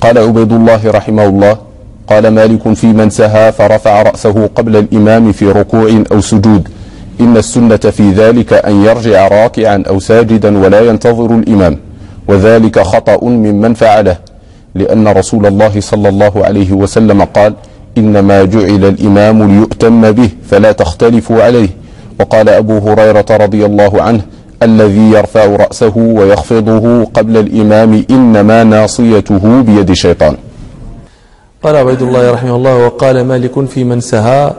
قال عبيد الله رحمه الله: قال مالك في من سهى فرفع رأسه قبل الإمام في ركوع أو سجود: إن السنة في ذلك أن يرجع راكعا أو ساجدا ولا ينتظر الإمام، وذلك خطأ ممن فعله، لأن رسول الله صلى الله عليه وسلم قال: إنما جعل الإمام ليؤتم به فلا تختلفوا عليه. وقال أبو هريرة رضي الله عنه: الذي يرفع رأسه ويخفضه قبل الإمام إنما ناصيته بيد الشيطان. قال عبيد الله رحمه الله: وقال مالك في من سهى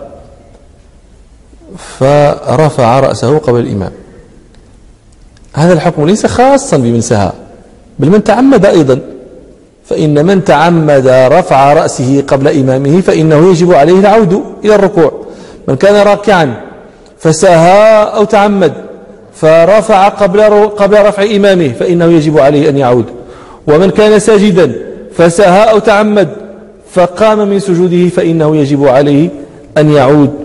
فرفع رأسه قبل الإمام. هذا الحكم ليس خاصا بمن سهى، بل من تعمد أيضا، فإن من تعمد رفع رأسه قبل إمامه فإنه يجب عليه العود إلى الركوع. من كان راكعا فسهى أو تعمد فرفع قبل رفع إمامه فإنه يجب عليه أن يعود. ومن كان ساجدا فسهى أو تعمد فقام من سجوده فإنه يجب عليه أن يعود.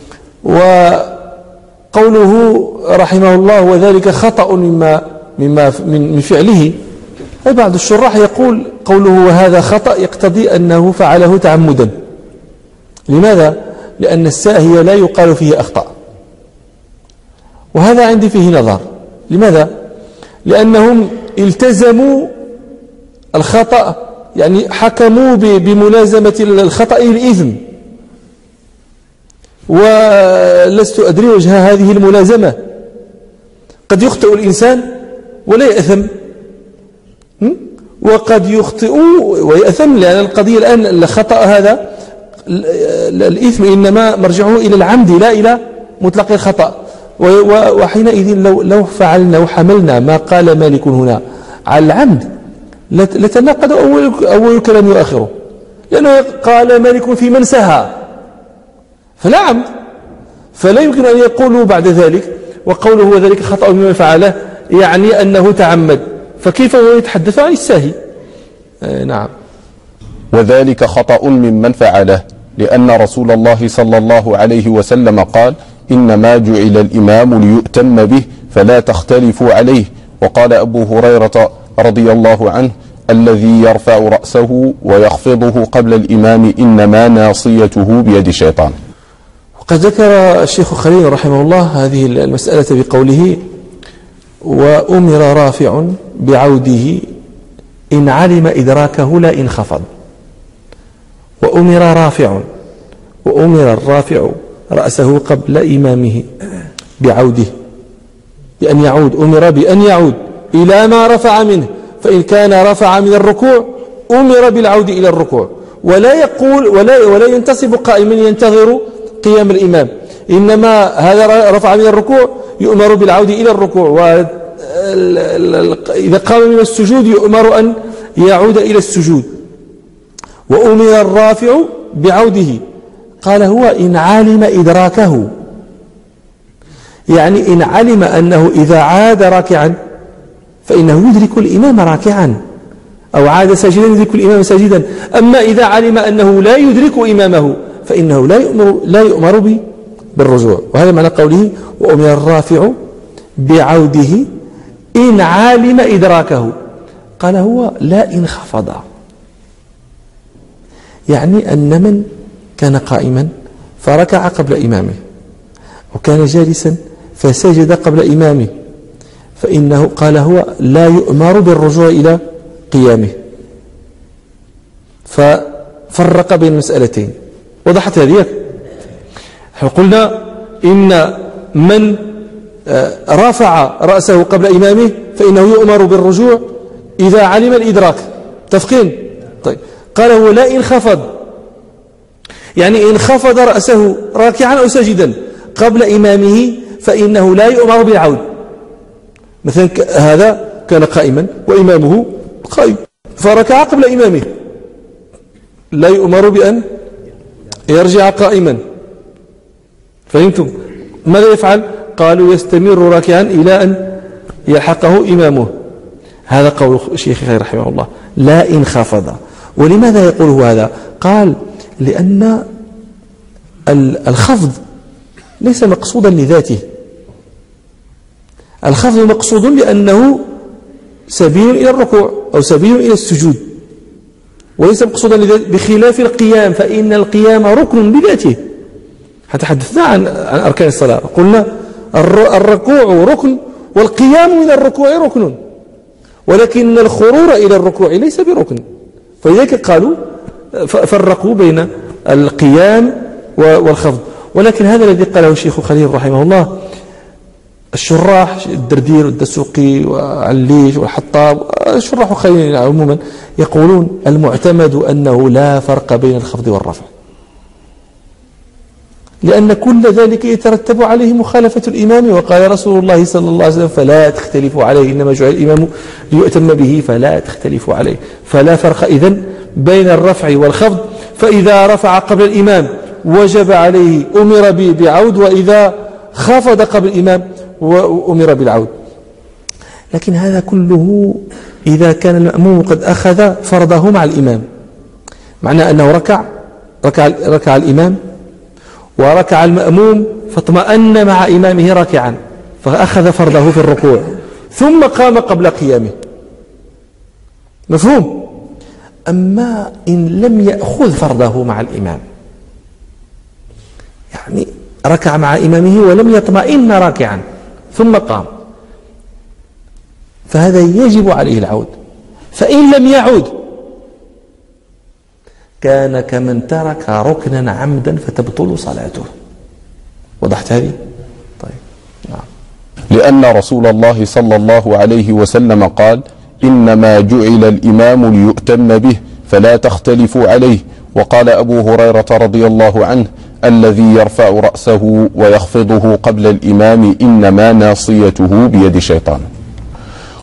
وقوله رحمه الله: وذلك خطأ من فعله، بعض الشراح يقول قوله وهذا خطأ يقتضي أنه فعله تعمدا. لماذا؟ لأن الساهي لا يقال فيه أخطأ، وهذا عندي فيه نظر. لماذا؟ لأنهم التزموا الخطأ، يعني حكموا بملازمة الخطأ الإثم، ولست أدري وجه هذه الملازمة. قد يخطئ الإنسان ولا يأثم، وقد يخطئ ويأثم، لأن القضية الآن الخطأ هذا الإثم إنما مرجعه إلى العمد لا إلى مطلق الخطأ. وحينئذ لو فعلنا وحملنا ما قال مالك هنا على العمد لتناقض أول الكلام وآخره، لأنه قال مالك في من سهى فلا عمد، فلا يمكن أن يقولوا بعد ذلك وقوله وذلك خطأ مما فعله يعني أنه تعمد، فكيف هو يتحدث عن الساهي؟ نعم. وذلك خطأ ممن فعله، لأن رسول الله صلى الله عليه وسلم قال: إنما جعل الإمام ليؤتم به فلا تختلفوا عليه. وقال أبو هريرة رضي الله عنه: الذي يرفع رأسه ويخفضه قبل الإمام إنما ناصيته بيد الشيطان. وقد ذكر الشيخ خليل رحمه الله هذه المسألة بقوله: وأمر رافع بعوده إن علم إدراكه لا إن خفض. وأمر الرافع رأسه قبل إمامه بعوده، بأن يعود، أمر بأن يعود إلى ما رفع منه، فإن كان رفع من الركوع أمر بالعود إلى الركوع، ولا يقول ولا ينتصب قائما ينتظر قيام الإمام، إنما هذا رفع من الركوع يؤمر بالعود إلى الركوع، وإذا قام من السجود يؤمر أن يعود إلى السجود. وأمر الرافع بعوده، قال هو إن علم إدراكه، يعني إن علم أنه إذا عاد راكعا فإنه يدرك الإمام راكعا، أو عاد ساجدا يدرك الإمام ساجدا. أما إذا علم أنه لا يدرك إمامه فإنه لا يؤمر بالرجوع. وهذا معنى قوله: وأمر الرافع بعوده إن علم إدراكه. قال هو لا إن خفض، يعني أن من كان قائما فركع قبل إمامه وكان جالسا فسجد قبل إمامه فإنه قال هو لا يؤمر بالرجوع إلى قيامه، ففرق بين المسألتين. وضحت هذه؟ قلنا إن من رفع رأسه قبل إمامه فإنه يؤمر بالرجوع إذا علم الإدراك. تفقين؟ طيب. قال هو لا إن خفض، يعني إن خفض رأسه راكعا أو ساجدا قبل إمامه فإنه لا يؤمر بالعود. مثلا هذا كان قائما وإمامه قائم فركع قبل إمامه، لا يؤمر بأن يرجع قائما. فهمتم؟ ماذا يفعل؟ قالوا يستمر راكعا إلى أن يلحقه إمامه. هذا قول الشيخ رحمه الله: لا إن خفض. ولماذا يقول هذا؟ قال: لأن الخفض ليس مقصودا لذاته، الخفض مقصود لأنه سبيل إلى الركوع أو سبيل إلى السجود، وليس مقصودا بخلاف القيام، فإن القيام ركن بذاته. تحدثنا عن أركان الصلاة، قلنا الركوع ركن والقيام من الركوع ركن، ولكن الخرور إلى الركوع ليس بركن. فلذلك قالوا فرقوا بين القيام والخفض. ولكن هذا الذي قاله الشيخ خليل رحمه الله، الشراح الدردير والدسوقي وعليش والحطاب، الشراح خليل عموما يقولون المعتمد أنه لا فرق بين الخفض والرفع، لأن كل ذلك يترتب عليه مخالفة الإمام، وقال رسول الله صلى الله عليه وسلم فلا تختلفوا عليه، إنما جعل الإمام ليؤتم به فلا تختلفوا عليه. فلا فرق إذن بين الرفع والخفض، فإذا رفع قبل الإمام وجب عليه أمر بعود، وإذا خفض قبل الإمام وأمر بالعود. لكن هذا كله إذا كان المأموم قد أخذ فرضه مع الإمام، معنى أنه ركع الإمام وركع المأموم فاطمأن مع إمامه راكعا فأخذ فرضه في الركوع ثم قام قبل قيامه، مفهوم؟ أما إن لم يأخذ فرضه مع الإمام، يعني ركع مع إمامه ولم يطمئن راكعا ثم قام، فهذا يجب عليه العود. فإن لم يعود كان كمن ترك ركنا عمدا فتبطل صلاته. وضحت هذه؟ طيب نعم. لأن رسول الله صلى الله عليه وسلم قال إنما جعل الإمام ليؤتم به فلا تختلفوا عليه. وقال أبو هريرة رضي الله عنه الذي يرفع رأسه ويخفضه قبل الإمام إنما ناصيته بيد شيطان.